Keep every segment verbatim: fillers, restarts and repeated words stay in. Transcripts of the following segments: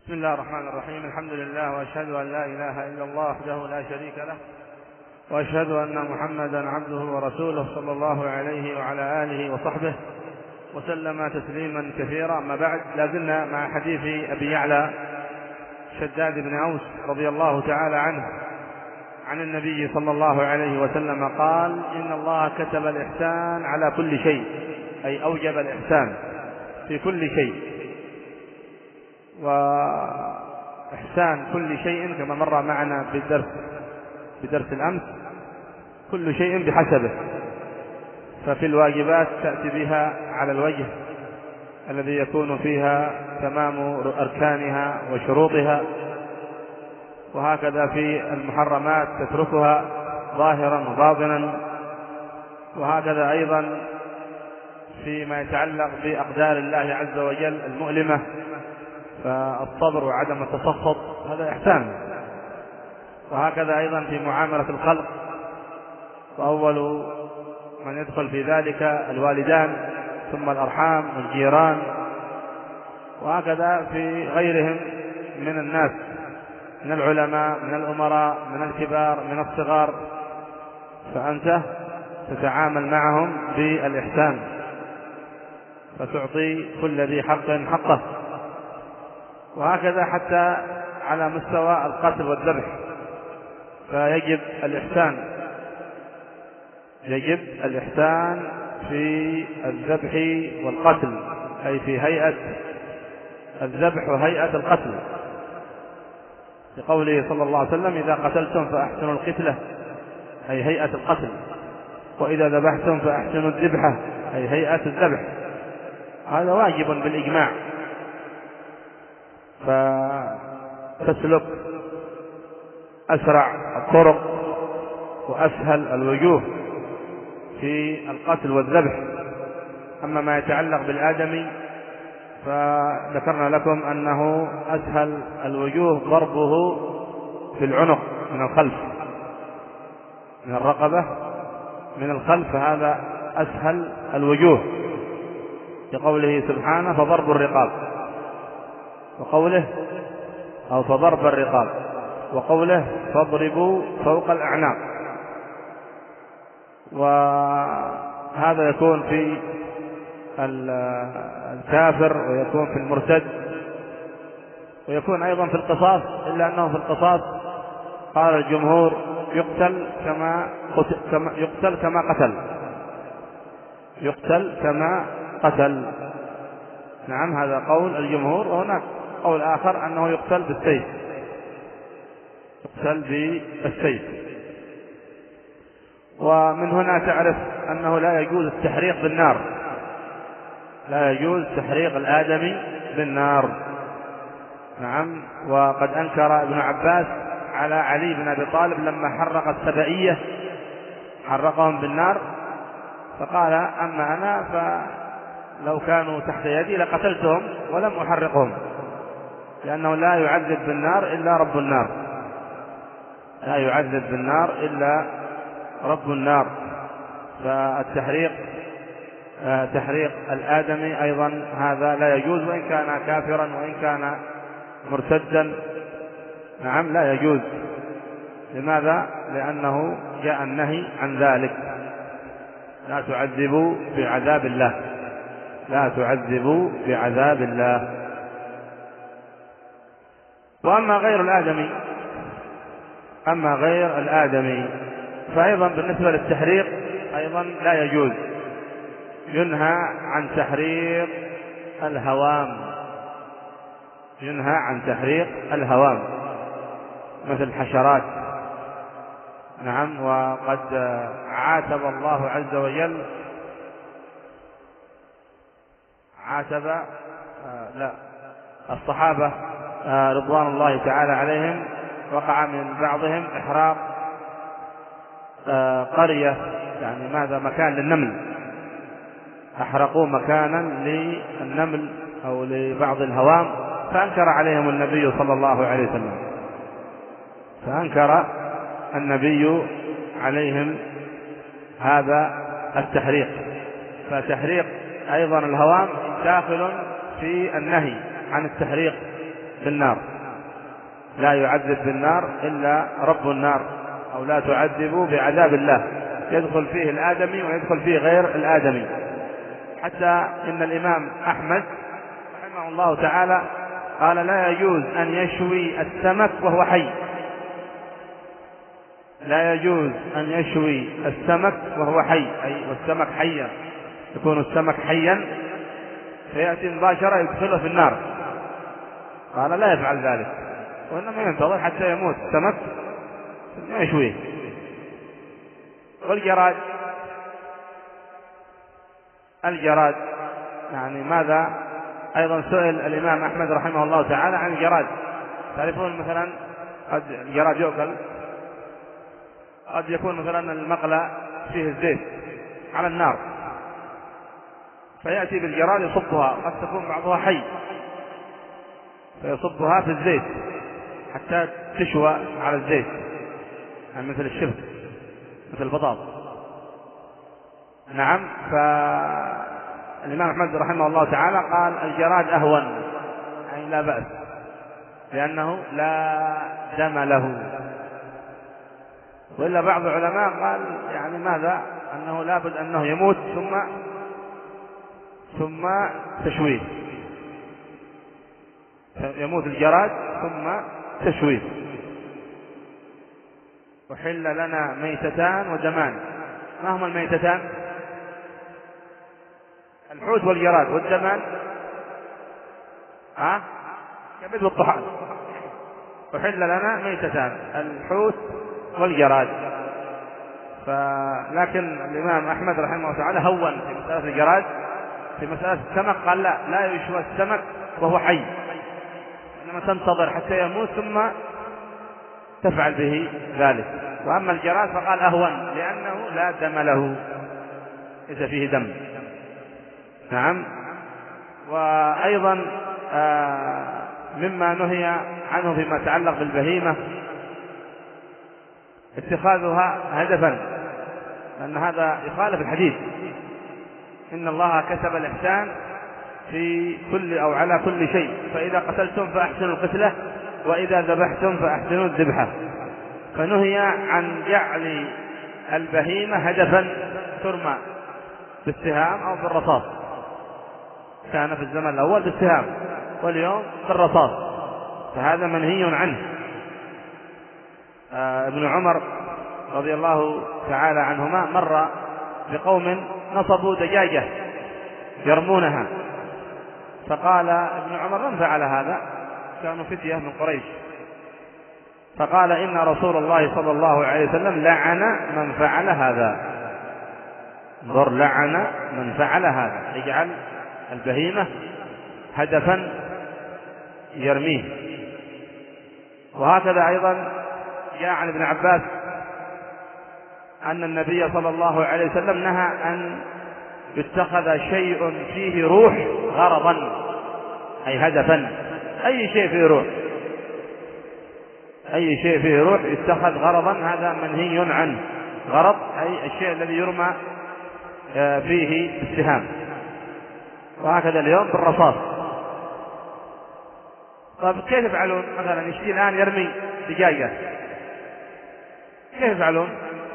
بسم الله الرحمن الرحيم. الحمد لله، وأشهد أن لا إله إلا الله وحده لا شريك له، وأشهد أن محمدا عبده ورسوله صلى الله عليه وعلى آله وصحبه وسلم تسليما كثيرا. أما بعد، لازلنا مع حديث أبي يعلى شداد بن أوس رضي الله تعالى عنه عن النبي صلى الله عليه وسلم قال: إن الله كتب الإحسان على كل شيء، أي أوجب الإحسان في كل شيء. وإحسان كل شيء كما مر معنا بالدرس بدرس الأمس، كل شيء بحسبه. ففي الواجبات تأتي بها على الوجه الذي يكون فيها تمام أركانها وشروطها، وهكذا في المحرمات تتركها ظاهرا وباطنا، وهكذا أيضا فيما يتعلق بأقدار الله عز وجل المؤلمة، فالصبر وعدم التسخط هذا إحسان. وهكذا أيضا في معاملة الخلق، وأول من يدخل في ذلك الوالدان، ثم الأرحام والجيران، وهكذا في غيرهم من الناس، من العلماء، من الأمراء، من الكبار، من الصغار، فأنت تتعامل معهم بالإحسان، فتعطي كل ذي حق حقه. وهكذا حتى على مستوى القتل والذبح، فيجب الإحسان يجب الإحسان في الذبح والقتل، أي في هيئة الذبح وهيئة القتل، لقوله صلى الله عليه وسلم: إذا قتلتم فأحسنوا القتلة، أي هيئة القتل، وإذا ذبحتم فأحسنوا الذبحة، أي هيئة الذبح. هذا واجب بالإجماع. فتسلك أسرع الطرق وأسهل الوجوه في القتل والذبح. أما ما يتعلق بالآدمي فذكرنا لكم أنه أسهل الوجوه ضربه في العنق من الخلف، من الرقبة من الخلف، هذا أسهل الوجوه، لقوله سبحانه: فضرب الرقاب، وقوله أو فضرب الرقاب، وقوله: فاضربوا فوق الأعناق. وهذا يكون في الكافر، ويكون في المرتد، ويكون أيضا في القصاص، إلا أنه في القصاص قال الجمهور يقتل كما كما يقتل كما قتل يقتل كما قتل نعم، هذا قول الجمهور. وهناك قول آخر أنه يقتل بالسيف يقتل بالسيف ومن هنا تعرف أنه لا يجوز التحريق بالنار، لا يجوز تحريق الآدمي بالنار. نعم. وقد أنكر ابن عباس على علي بن أبي طالب لما حرق السبائية، حرقهم بالنار، فقال: أما أنا فلو كانوا تحت يدي لقتلتهم ولم أحرقهم، لأنه لا يعذب بالنار إلا رب النار، لا يعذب بالنار إلا رب النار. فالتحريق تحريق الآدمي أيضا هذا لا يجوز، وإن كان كافرا وإن كان مرتدا. نعم، لا يجوز. لماذا؟ لأنه جاء النهي عن ذلك: لا تعذبوا بعذاب الله، لا تعذبوا بعذاب الله. وأما غير الآدمي أما غير الآدمي فأيضا بالنسبة للتحريق أيضا لا يجوز. ينهى عن تحريق الهوام ينهى عن تحريق الهوام مثل الحشرات. نعم. وقد عاتب الله عز وجل عاتب آه لا الصحابة آه رضوان الله تعالى عليهم، وقع من بعضهم إحراق آه قرية، يعني ماذا مكان للنمل، أحرقوا مكانا للنمل أو لبعض الهوام، فأنكر عليهم النبي صلى الله عليه وسلم فأنكر النبي عليهم هذا التحريق. فتحريق أيضا الهوام داخل في النهي عن التحريق بالنار، لا يعذب بالنار إلا رب النار، أو لا تعذبوا بعذاب الله، يدخل فيه الآدمي ويدخل فيه غير الآدمي. حتى إن الإمام أحمد رحمه الله تعالى قال لا يجوز أن يشوي السمك وهو حي، لا يجوز أن يشوي السمك وهو حي، أي والسمك حيا، يكون السمك حيا فيأتي مباشرة يدخله في النار، قال لا يفعل ذلك، وإنما ينتظر حتى يموت السمك ثم يشويه. والجراد، الجراد يعني ماذا؟ أيضا سئل الإمام أحمد رحمه الله تعالى عن الجراد. تعرفون مثلا قد الجراد يؤكل، قد يكون مثلا المقلى فيه الزيت على النار، فيأتي بالجراد يصبها، قد تكون بعضها حي فيصبها في الزيت حتى تشوى على الزيت، يعني مثل الشبك مثل البطاط. نعم. فالإمام أحمد رحمه الله تعالى قال الجراد أهون، يعني لا بأس لأنه لا دم له. وإلا بعض العلماء قال يعني ماذا؟ أنه لابد أنه يموت ثم ثم تشويه، يموت الجراد ثم تشويه. وحل لنا ميتتان ودمان. ما هما الميتتان؟ الحوت والجراد. والدمان ها كبد والطحال. وحل لنا ميتتان الحوت والجراد. فلكن الإمام أحمد رحمه الله تعالى هون في مسألة الجراد. في مسألة السمك قال لا لا يشوى السمك وهو حي، إنما تنتظر حتى يموت ثم تفعل به ذلك. وأما الجراد فقال أهون لأنه لا دم له، ليس فيه دم. نعم. وأيضا آه مما نهي عنه فيما يتعلق بالبهيمة اتخاذها هدفا، لأن هذا يخالف الحديث إن الله كتب الإحسان في كل أو على كل شيء، فإذا قتلتم فأحسنوا القتلة وإذا ذبحتم فأحسنوا الذبحة. فنهي عن جعل البهيمة هدفا ترمى بالسهام أو بالرصاص. كان في الزمن الأول بالسهام واليوم بالرصاص، فهذا منهي عنه. آه ابن عمر رضي الله تعالى عنهما مر بقوم نصبوا دجاجة يرمونها، فقال ابن عمر من فعل هذا؟ كانوا فتية من قريش، فقال إن رسول الله صلى الله عليه وسلم لعن من فعل هذا. انظر، لعن من فعل هذا، يجعل البهيمة هدفا يرميه. وهكذا أيضا جاء عن ابن عباس أن النبي صلى الله عليه وسلم نهى أن يتخذ شيء فيه روح غرضا، أي هدفا. أي شيء فيه روح، أي شيء فيه روح يتخذ غرضا، هذا منهي عنه. غرض أي الشيء الذي يرمى فيه السهام. وهكذا اليوم بالرصاص. طيب كيف يفعلون؟ مثلا يشتي الآن يرمي دجاجة، كيف يفعلون؟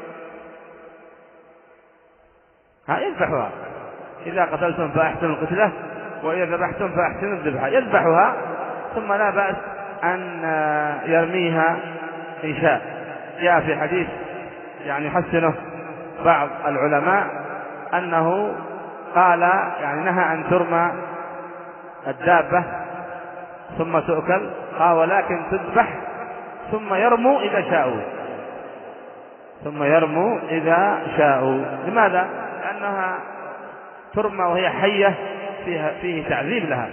ها يذبحها، إذا قتلتم فأحسنوا القتلة وإذا ذبحتم فأحسنوا الذبحة. يذبحها ثم لا بأس أن يرميها إن شاء. جاء في حديث يعني يحسنه بعض العلماء أنه قال يعني نهى أن ترمى الدابة ثم تؤكل، قال ولكن تذبح ثم يرموا إذا شاءوا، ثم يرموا إذا شاءوا. لماذا؟ لأنها ترمى وهي حية، فيها فيه تعذيب لها،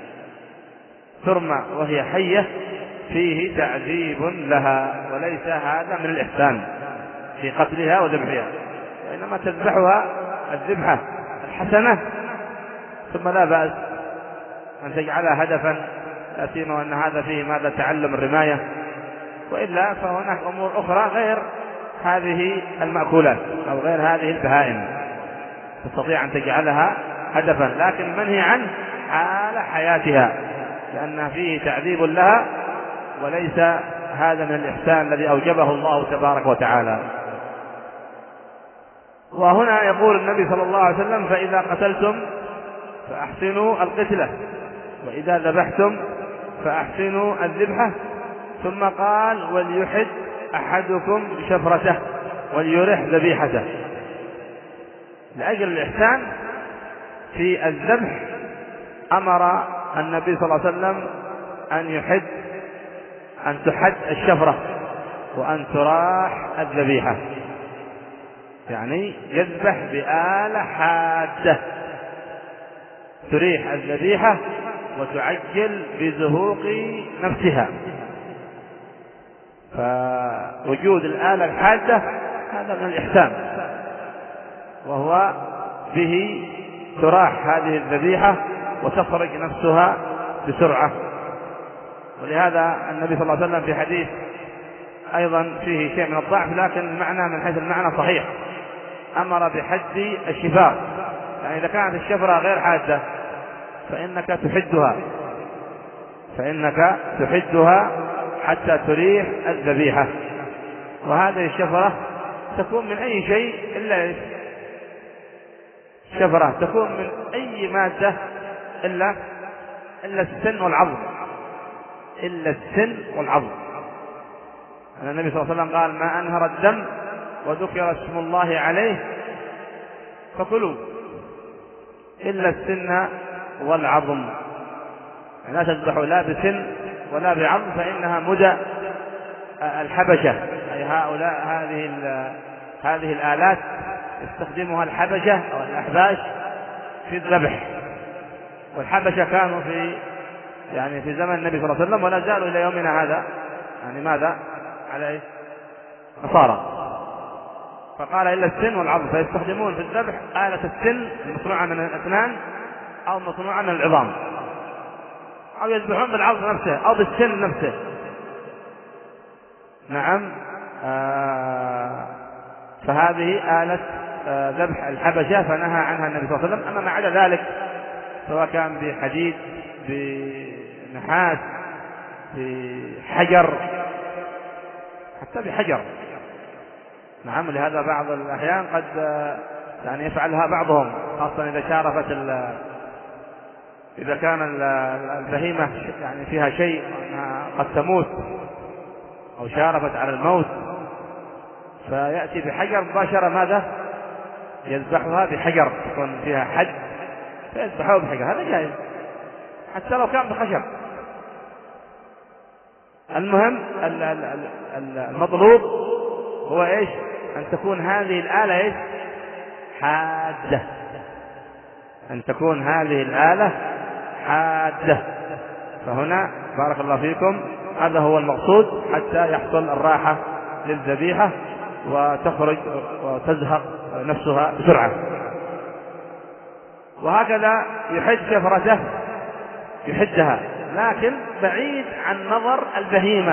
ترمى وهي حية فيه تعذيب لها، وليس هذا من الإحسان في قتلها وذبحها، وإنما تذبحها الذبحة الحسنة، ثم لا بأس أن تجعلها هدفا، لا سيما أن هذا فيه ماذا؟ تعلم الرماية. وإلا فهناك أمور أخرى غير هذه المأكولات أو غير هذه البهائم تستطيع أن تجعلها هدفا، لكن منهي عنه حال حياتها، لأن فيه تعذيب لها، وليس هذا من الإحسان الذي أوجبه الله تبارك وتعالى. وهنا يقول النبي صلى الله عليه وسلم: فإذا قتلتم فأحسنوا القتلة، وإذا ذبحتم فأحسنوا الذبحة. ثم قال: وليحد أحدكم شفرته وليرح ذبيحته. لأجل الإحسان في الذبح أمر النبي صلى الله عليه وسلم أن يحد أن تحد الشفرة وأن تراح الذبيحة، يعني يذبح بآلة حادة تريح الذبيحة وتعجل بزهوق نفسها. فوجود الآلة الحادة هذا من الإحسان، وهو به تراح هذه الذبيحة وتخرج نفسها بسرعة. ولهذا النبي صلى الله عليه وسلم في حديث أيضا فيه شيء من الضعف، لكن المعنى من حيث المعنى صحيح، أمر بحد الشفار. يعني إذا كانت الشفرة غير حادة فإنك تحدها فإنك تحدها حتى تريح الذبيحة. وهذه الشفرة تكون من أي شيء إلا الشفرة تكون من أي مادة إلا إلا السن والعظم إلا السن والعظم. النبي صلى الله عليه وسلم قال: ما أنهر الدم وذكر اسم الله عليه فكلوا إلا السن والعظم. لا تذبحوا لا بسن ولا بعظم، فإنها مدى الحبشة، أي هؤلاء هذه هذه الآلات يستخدمها الحبشة أو الأحباش في الذبح. والحبشة كانوا في يعني في زمن النبي صلى الله عليه وسلم ولا زالوا إلى يومنا هذا، يعني ماذا على نصارى. فقال إلا السن والعظم، فيستخدمون في الذبح آلة السن المصنوعة من الأسنان أو مصنوعة من العظام، أو يذبحون بالعظم نفسه أو بالسن نفسه. نعم. آه فهذه آلة آه ذبح الحبشة فنهى عنها النبي صلى الله عليه وسلم. أما ما عدا ذلك سواء كان بحديد بنحاس بحجر، حتى بحجر. نعم. لهذا بعض الأحيان قد يعني يفعلها بعضهم، خاصة إذا شارفت إذا كان البهيمة يعني فيها شيء قد تموت أو شارفت على الموت، فيأتي بحجر مباشرة ماذا يذبحها بحجر يكون فيها حد، فيذبحها بحجر. هذا جائز حتى لو كان بخشب. المهم المطلوب هو إيش؟ أن تكون هذه الآلة إيش؟ حادة. أن تكون هذه الآلة حادة. فهنا بارك الله فيكم هذا هو المقصود حتى يحصل الراحة للذبيحة وتخرج وتزهق نفسها بسرعة. وهكذا يحد شفرته يحدها لكن بعيد عن نظر البهيمة،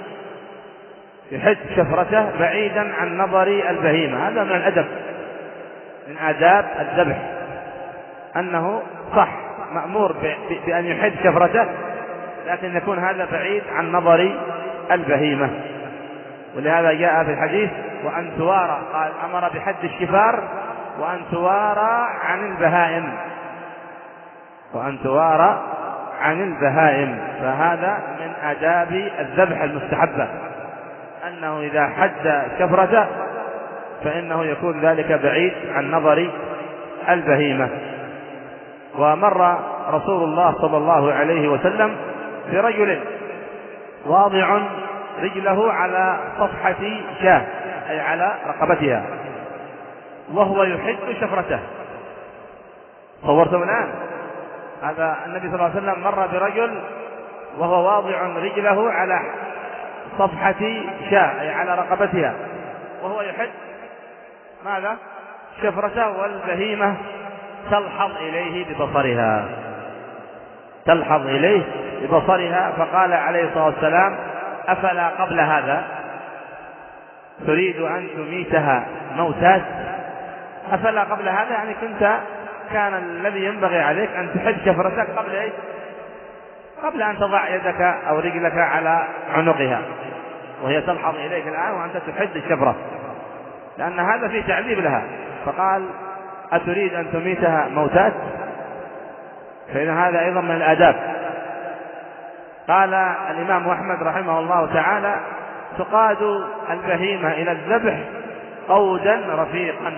يحد شفرته بعيدا عن نظر البهيمة. هذا من الأدب، من آداب الذبح، أنه صح مأمور بأن يحد شفرته لكن يكون هذا بعيد عن نظر البهيمة. ولهذا جاء في الحديث: وأن توارى، قال أمر بحد الشفار وأن توارى عن البهائم، وأن توارى عن البهائم. فهذا من آداب الذبح المستحبة، أنه إذا حد شفرته فإنه يكون ذلك بعيد عن نظر البهيمة. ومر رسول الله صلى الله عليه وسلم برجل واضع رجله على صفحة شاة أي على رقبتها وهو يحد شفرته. صورتم الآن هذا النبي صلى الله عليه وسلم مر برجل وهو واضع رجله على صفحة شاة أي على رقبتها وهو يحد ماذا؟ شفرته، والبهيمة تلحظ إليه ببصرها تلحظ إليه ببصرها. فقال عليه الصلاة والسلام: أفلا قبل هذا تريد أن تميتها موتات؟ أفلا قبل هذا يعني كنت كان الذي ينبغي عليك أن تحد شفرتك قبل إيه؟ قبل أن تضع يدك أو رجلك على عنقها وهي تلحظ إليك الآن وأنت تحد الشفرة، لأن هذا فيه تعذيب لها. فقال أتريد أن تميتها موتات؟ فإن هذا أيضا من الآداب. قال الإمام أحمد رحمه الله تعالى تقاد البهيمة إلى الذبح قودا رفيقا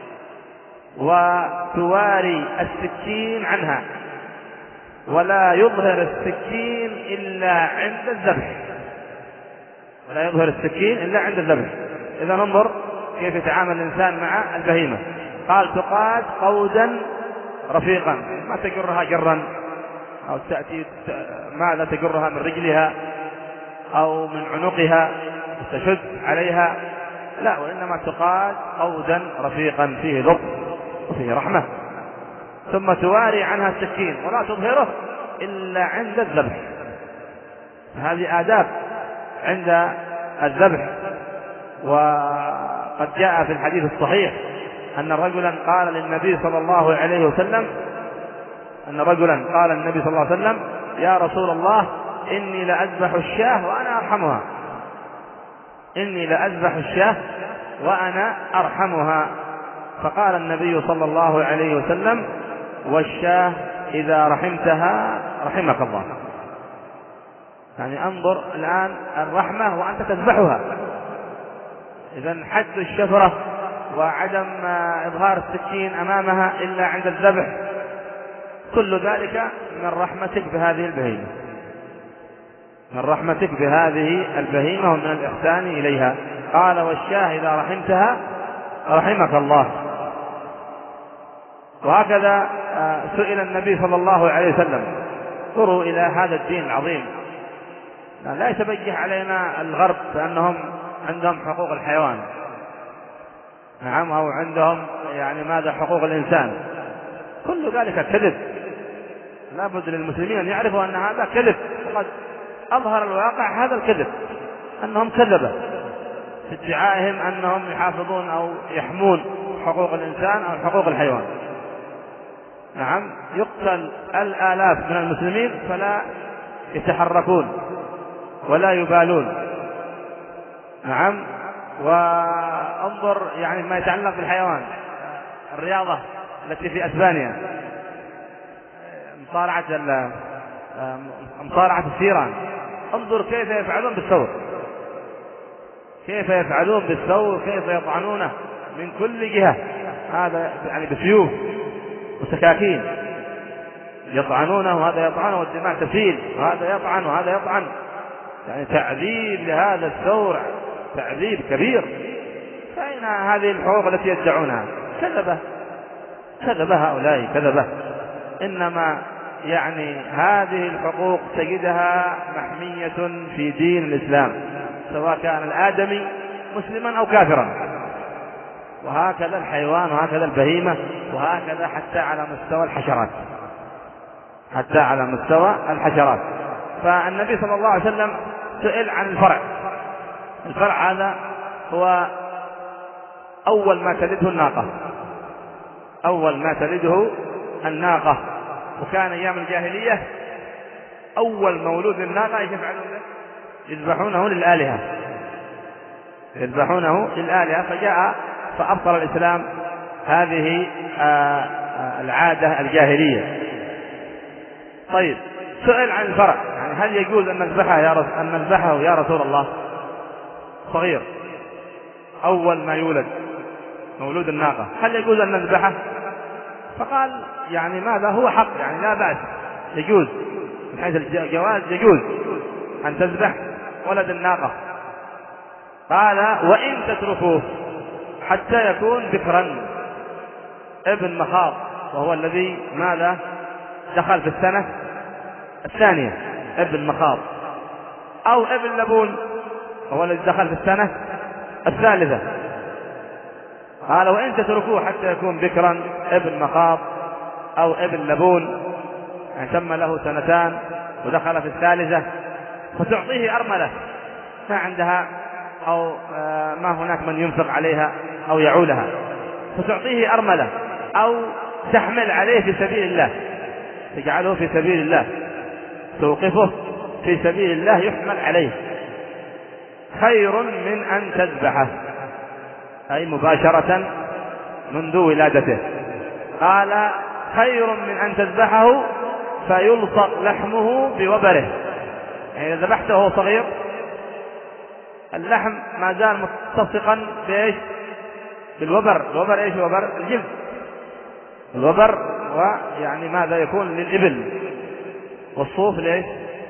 وتواري السكين عنها، ولا يظهر السكين إلا عند الذبح، ولا يظهر السكين إلا عند الذبح. إذا ننظر كيف يتعامل الإنسان مع البهيمة. قال تقاد قودا رفيقا، ما تجرها جرا أو تأتي ماذا تجرها من رجلها أو من عنقها تشد عليها، لا، وإنما تقاد قودا رفيقا فيه لطف وفيه رحمة. ثم تواري عنها السكين ولا تظهره إلا عند الذبح. هذه آداب عند الذبح. وقد جاء في الحديث الصحيح أن رجلا قال للنبي صلى الله عليه وسلم أن رجلا قال للنبي صلى الله عليه وسلم يا رسول الله إني لأذبح الشاة وأنا أرحمها، إني لأذبح الشاة وأنا أرحمها. فقال النبي صلى الله عليه وسلم والشاة إذا رحمتها رحمك الله. يعني انظر الآن الرحمة وأنت تذبحها. إذن حد الشفرة وعدم إظهار السكين أمامها إلا عند الذبح، كل ذلك من رحمتك بهذه البهيمة، من رحمتك بهذه البهيمة ومن الإحسان إليها. قال والشاة إذا رحمتها رحمك الله. وهكذا سئل النبي صلى الله عليه وسلم انظروا إلى هذا الدين العظيم، لا يتبجح علينا الغرب بأنهم عندهم حقوق الحيوان، نعم، أو عندهم يعني ماذا حقوق الإنسان، كل ذلك كذب. لا بد للمسلمين أن يعرفوا أن هذا كذب، وقد أظهر الواقع هذا الكذب، أنهم كذبة في ادعائهم أنهم يحافظون أو يحمون حقوق الإنسان أو حقوق الحيوان. نعم، يقتل الآلاف من المسلمين فلا يتحركون ولا يبالون. نعم، وانظر يعني ما يتعلق بالحيوان، الرياضة التي في أسبانيا، مصارعة مصارعة الثيران، انظر كيف يفعلون بالثور، كيف يفعلون بالثور، كيف يطعنونه من كل جهة، هذا يعني بسيوف وسكاكين يطعنونه، وهذا يطعنه والدماء تسيل، وهذا يطعن وهذا يطعن، يعني تعذيب لهذا الثور، تعذيب كبير. فأين هذه الحقوق التي يدعونها؟ كذبة، كذبة هؤلاء، كذبة. إنما يعني هذه الحقوق تجدها محمية في دين الإسلام، سواء كان الآدمي مسلما أو كافرا، وهكذا الحيوان وهكذا البهيمة، وهكذا حتى على مستوى الحشرات، حتى على مستوى الحشرات. فالنبي صلى الله عليه وسلم سئل عن الفرع. الفرع هذا هو أول ما تلده الناقة، أول ما تلده الناقة. وكان أيام الجاهلية أول مولود الناقة ايش يفعلون به؟ يذبحونه للآلهة، يذبحونه للآلهة. فجاء فأبطل الإسلام هذه العادة الجاهلية. طيب، سئل عن الفرع، يعني هل يجوز أن نذبحه يا رسول أن نذبحه يا رسول الله؟ صغير أول ما يولد مولود الناقة، هل يجوز أن نذبحه؟ فقال يعني ماذا هو حق، يعني لا بأس، يجوز من حيث الجواز، يجوز أن تذبح ولد الناقة. قال وإن تتركوه حتى يكون بكرا ابن مخاض، وهو الذي ماذا دخل في السنة الثانية، ابن مخاض، أو ابن لبون وهو الذي دخل في السنة الثالثة. قال وإن تتركوه حتى يكون بكرا ابن مخاض أو ابن لبون، يعني تم له سنتان ودخل في الثالثة، فتعطيه أرملة ما عندها أو ما هناك من ينفق عليها أو يعولها، فتعطيه أرملة أو تحمل عليه في سبيل الله، تجعله في سبيل الله، توقفه في سبيل الله يحمل عليه، خير من أن تذبحه، أي مباشرة منذ ولادته. قال خير من أن تذبحه فيلصق لحمه بوبره، يعني إذا ذبحته وهو صغير اللحم ما زال متصقا بإيش؟ بالوبر. الوبر إيش؟ وبر الجلد. الوبر ويعني ماذا يكون للإبل، والصوف لإيش؟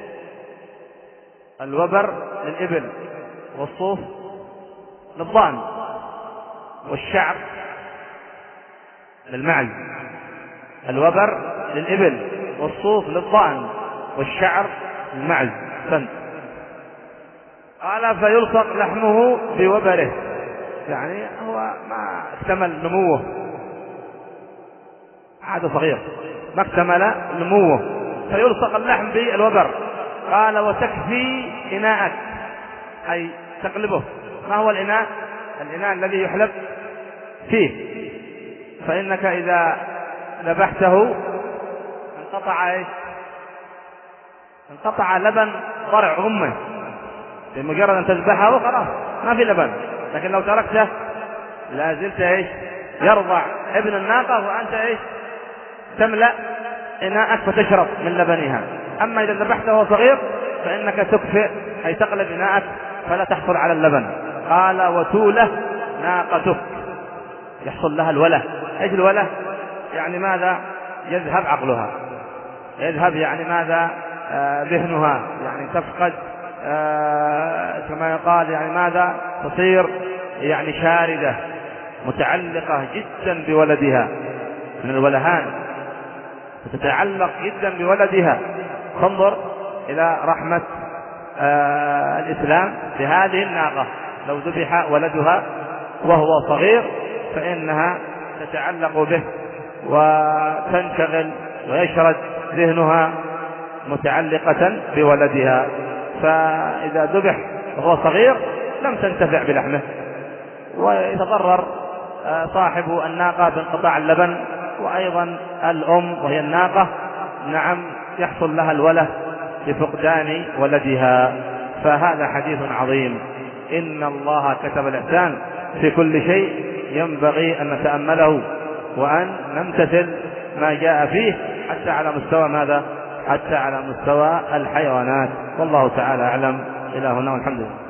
الوبر للإبل والصوف للضأن، والشعر للمعز. الوبر للإبل والصوف للضأن والشعر للمعز. فن. قال فيلصق لحمه بوبره، يعني هو ما اكتمل نموه، عاد صغير ما اكتمل نموه، فيلصق اللحم بالوبر. قال وتكفي إناءك، أي تقلبه. ما هو الإناء؟ الإناء الذي يحلب فيه، فإنك إذا ذبحته انقطع ايش؟ انقطع لبن ضرع أمه، بمجرد أن تذبحه خلاص ما في لبن. لكن لو تركته لا زلت ايش؟ يرضع ابن الناقة وأنت ايش؟ تملأ إناءك فتشرب من لبنها. أما إذا ذبحته وهو صغير فإنك تكفئ، أي تقلب إناءك فلا تحصل على اللبن. قال وتوله ناقتك، يحصل لها الوله. ايش الوله؟ يعني ماذا؟ يذهب عقلها، يذهب يعني ماذا؟ آه ذهنها، يعني تفقد آه كما يقال، يعني ماذا؟ تصير يعني شاردة متعلقة جدا بولدها، من الولهان تتعلق جدا بولدها. فانظر إلى رحمة آه الإسلام في هذه الناقة، لو ذبح ولدها وهو صغير فإنها تتعلق به وتنشغل ويشرد ذهنها متعلقة بولدها، فإذا ذبح وهو صغير لم تنتفع بلحمه، ويتضرر صاحب الناقة بانقطاع اللبن، وأيضا الأم وهي الناقة نعم يحصل لها الوله بفقدان ولدها. فهذا حديث عظيم. إن الله كتب الإحسان في كل شيء، ينبغي أن نتأمله وأن نمتثل ما جاء فيه حتى على مستوى ماذا؟ حتى على مستوى الحيوانات. والله تعالى أعلم. إلى هنا والحمد لله.